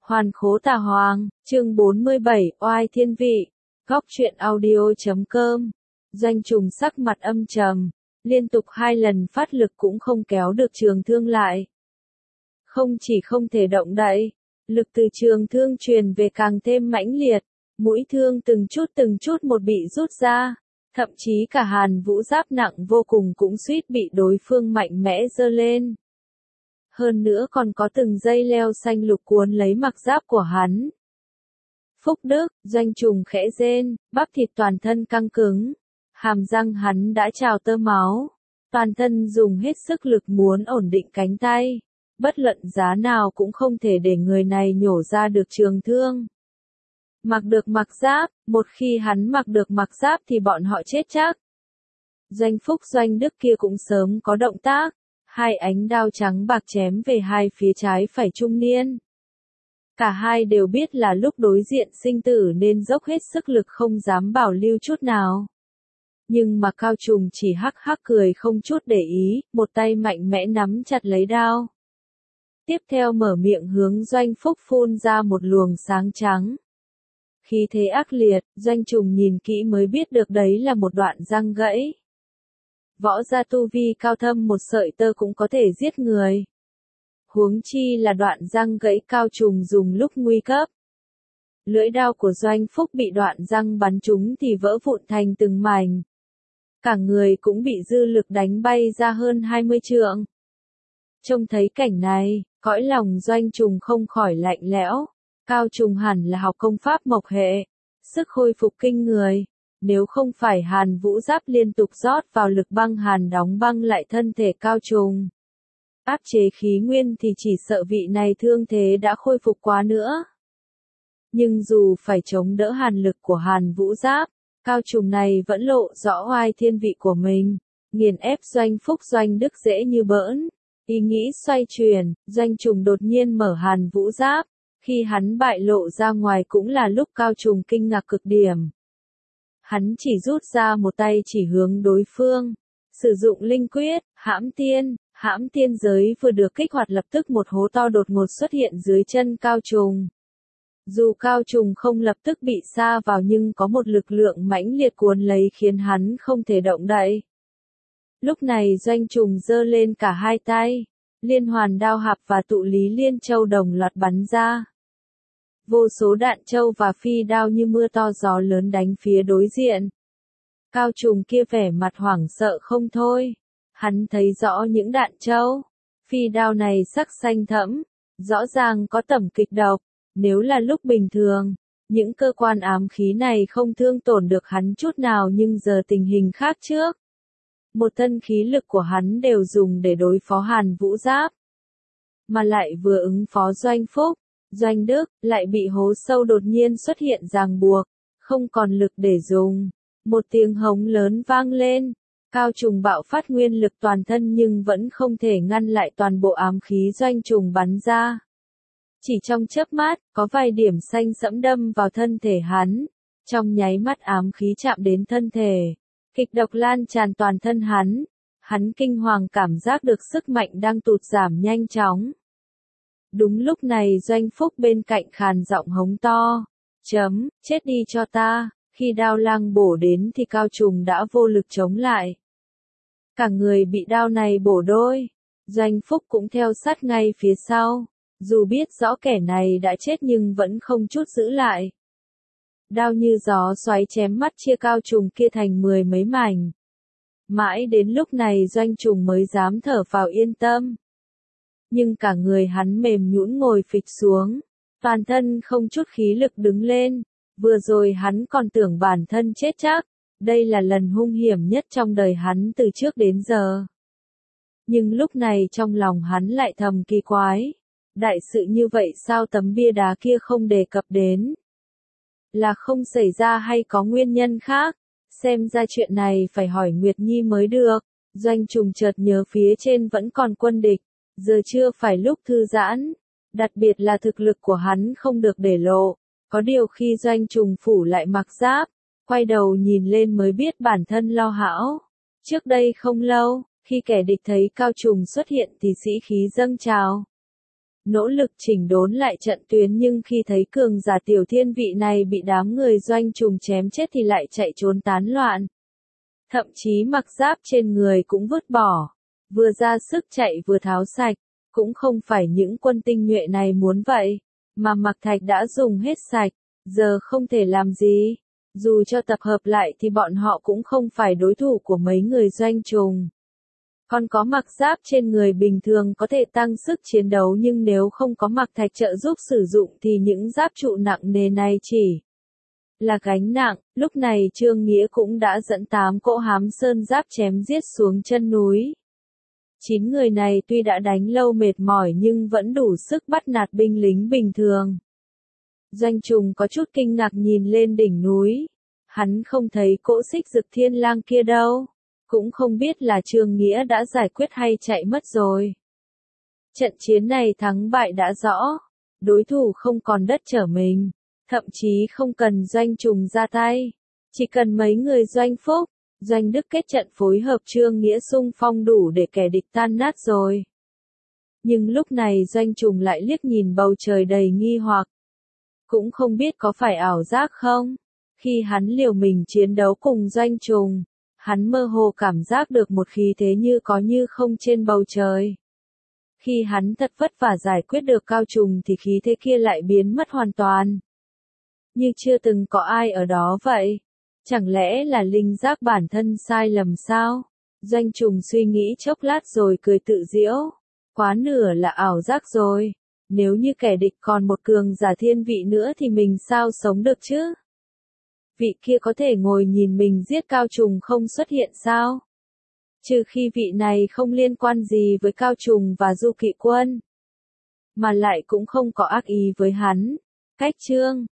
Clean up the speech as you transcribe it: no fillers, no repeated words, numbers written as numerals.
Hoàn khố tà hoàng, chương 47, oai thiên vị, góc truyện audio.com. Doanh Trùng sắc mặt âm trầm, liên tục 2 lần phát lực cũng không kéo được trường thương lại. Không chỉ không thể động đậy, lực từ trường thương truyền về càng thêm mãnh liệt, mũi thương từng chút một bị rút ra, thậm chí cả Hàn Vũ giáp nặng vô cùng cũng suýt bị đối phương mạnh mẽ giơ lên. Hơn nữa còn có từng dây leo xanh lục cuốn lấy mặc giáp của hắn. Phúc Đức, Doanh Trùng khẽ rên, bắp thịt toàn thân căng cứng, hàm răng hắn đã trào tơ máu, toàn thân dùng hết sức lực muốn ổn định cánh tay, bất luận giá nào cũng không thể để người này nhổ ra được trường thương. Mặc được mặc giáp, một khi hắn mặc được mặc giáp thì bọn họ chết chắc. Doanh Phúc Doanh Đức kia cũng sớm có động tác. 2 ánh đao trắng bạc chém về hai phía trái phải trung niên. Cả hai đều biết là lúc đối diện sinh tử nên dốc hết sức lực không dám bảo lưu chút nào. Nhưng mà Cao Trùng chỉ hắc hắc cười không chút để ý, một tay mạnh mẽ nắm chặt lấy đao. Tiếp theo mở miệng hướng Doanh Phúc phun ra một luồng sáng trắng. Khí thế ác liệt, Doanh Trùng nhìn kỹ mới biết được đấy là một đoạn răng gãy. Võ gia tu vi cao thâm một sợi tơ cũng có thể giết người. Huống chi là đoạn răng gãy Cao Trùng dùng lúc nguy cấp. Lưỡi đao của Doanh Phúc bị đoạn răng bắn trúng thì vỡ vụn thành từng mảnh. Cả người cũng bị dư lực đánh bay ra hơn 20 trượng. Trông thấy cảnh này, cõi lòng Doanh Trùng không khỏi lạnh lẽo. Cao Trùng hẳn là học công pháp mộc hệ, sức hồi phục kinh người. Nếu không phải Hàn Vũ giáp liên tục rót vào lực băng hàn đóng băng lại thân thể Cao Trùng, áp chế khí nguyên thì chỉ sợ vị này thương thế đã khôi phục quá nữa. Nhưng dù phải chống đỡ hàn lực của Hàn Vũ giáp, Cao Trùng này vẫn lộ rõ oai thiên vị của mình, nghiền ép Doanh Phúc Doanh Đức dễ như bỡn. Ý nghĩ xoay chuyển, Doanh Trùng đột nhiên mở Hàn Vũ giáp, khi hắn bại lộ ra ngoài cũng là lúc Cao Trùng kinh ngạc cực điểm. Hắn chỉ rút ra một tay chỉ hướng đối phương, sử dụng linh quyết, hãm tiên giới vừa được kích hoạt lập tức một hố to đột ngột xuất hiện dưới chân Cao Trùng. Dù Cao Trùng không lập tức bị sa vào nhưng có một lực lượng mãnh liệt cuốn lấy khiến hắn không thể động đậy. Lúc này Doanh Trùng giơ lên cả 2 tay, liên hoàn đao hạp và tụ lý liên châu đồng loạt bắn ra. Vô số đạn châu và phi đao như mưa to gió lớn đánh phía đối diện. Cao Trùng kia vẻ mặt hoảng sợ không thôi. Hắn thấy rõ những đạn châu, phi đao này sắc xanh thẫm, rõ ràng có tẩm kịch độc. Nếu là lúc bình thường, những cơ quan ám khí này không thương tổn được hắn chút nào nhưng giờ tình hình khác trước. Một thân khí lực của hắn đều dùng để đối phó Hàn Vũ giáp. Mà lại vừa ứng phó Doanh Phúc, Doanh Đức, lại bị hố sâu đột nhiên xuất hiện ràng buộc, không còn lực để dùng. Một tiếng hống lớn vang lên, Cao Trùng bạo phát nguyên lực toàn thân nhưng vẫn không thể ngăn lại toàn bộ ám khí Doanh Trùng bắn ra. Chỉ trong chớp mắt, có vài điểm xanh sẫm đâm vào thân thể hắn, trong nháy mắt ám khí chạm đến thân thể, kịch độc lan tràn toàn thân hắn kinh hoàng cảm giác được sức mạnh đang tụt giảm nhanh chóng. Đúng lúc này Doanh Phúc bên cạnh khàn giọng hống to, chết đi cho ta, khi đao lang bổ đến thì Cao Trùng đã vô lực chống lại. Cả người bị đao này bổ đôi, Doanh Phúc cũng theo sát ngay phía sau, dù biết rõ kẻ này đã chết nhưng vẫn không chút giữ lại. Đao như gió xoáy chém mắt chia Cao Trùng kia thành 10 mấy mảnh. Mãi đến lúc này Doanh Trùng mới dám thở phào yên tâm. Nhưng cả người hắn mềm nhũn ngồi phịch xuống, toàn thân không chút khí lực đứng lên, vừa rồi hắn còn tưởng bản thân chết chắc, đây là lần hung hiểm nhất trong đời hắn từ trước đến giờ. Nhưng lúc này trong lòng hắn lại thầm kỳ quái, đại sự như vậy sao tấm bia đá kia không đề cập đến? Là không xảy ra hay có nguyên nhân khác? Xem ra chuyện này phải hỏi Nguyệt Nhi mới được. Doanh Trùng chợt nhớ phía trên vẫn còn quân địch. Giờ chưa phải lúc thư giãn, đặc biệt là thực lực của hắn không được để lộ. Có điều khi Doanh Trùng phủ lại mặc giáp, quay đầu nhìn lên mới biết bản thân lo hão. Trước đây không lâu, khi kẻ địch thấy Cao Trùng xuất hiện thì sĩ khí dâng trào. nỗ lực chỉnh đốn lại trận tuyến nhưng khi thấy cường giả tiểu thiên vị này bị đám người Doanh Trùng chém chết thì lại chạy trốn tán loạn. Thậm chí mặc giáp trên người cũng vứt bỏ, vừa ra sức chạy vừa tháo sạch, cũng không phải những quân tinh nhuệ này muốn vậy, mà Mạc Thạch đã dùng hết sạch, giờ không thể làm gì. Dù cho tập hợp lại thì bọn họ cũng không phải đối thủ của mấy người Doanh Trùng. Còn có mặc giáp trên người bình thường có thể tăng sức chiến đấu nhưng nếu không có Mạc Thạch trợ giúp sử dụng thì những giáp trụ nặng nề này chỉ là gánh nặng. Lúc này Trương Nghĩa cũng đã dẫn 8 cỗ hám sơn giáp chém giết xuống chân núi. 9 người này tuy đã đánh lâu mệt mỏi nhưng vẫn đủ sức bắt nạt binh lính bình thường. Doanh Trùng có chút kinh ngạc nhìn lên đỉnh núi. Hắn không thấy cỗ xích dực thiên lang kia đâu. Cũng không biết là Trương Nghĩa đã giải quyết hay chạy mất rồi. Trận chiến này thắng bại đã rõ. Đối thủ không còn đất trở mình. Thậm chí không cần Doanh Trùng ra tay. Chỉ cần mấy người Doanh Phúc, Doanh Đức kết trận phối hợp Trương Nghĩa xung phong đủ để kẻ địch tan nát rồi. Nhưng lúc này Doanh Trùng lại liếc nhìn bầu trời đầy nghi hoặc. Cũng không biết có phải ảo giác không? Khi hắn liều mình chiến đấu cùng Doanh Trùng, hắn mơ hồ cảm giác được một khí thế như có như không trên bầu trời. Khi hắn thật vất vả giải quyết được Cao Trùng thì khí thế kia lại biến mất hoàn toàn. Như chưa từng có ai ở đó vậy. Chẳng lẽ là linh giác bản thân sai lầm sao? Doanh Trùng suy nghĩ chốc lát rồi cười tự giễu. Quá nửa là ảo giác rồi. Nếu như kẻ địch còn một cường giả thiên vị nữa thì mình sao sống được chứ? Vị kia có thể ngồi nhìn mình giết Cao Trùng không xuất hiện sao? Trừ khi vị này không liên quan gì với Cao Trùng và Du Kỵ Quân. Mà lại cũng không có ác ý với hắn. Cách chương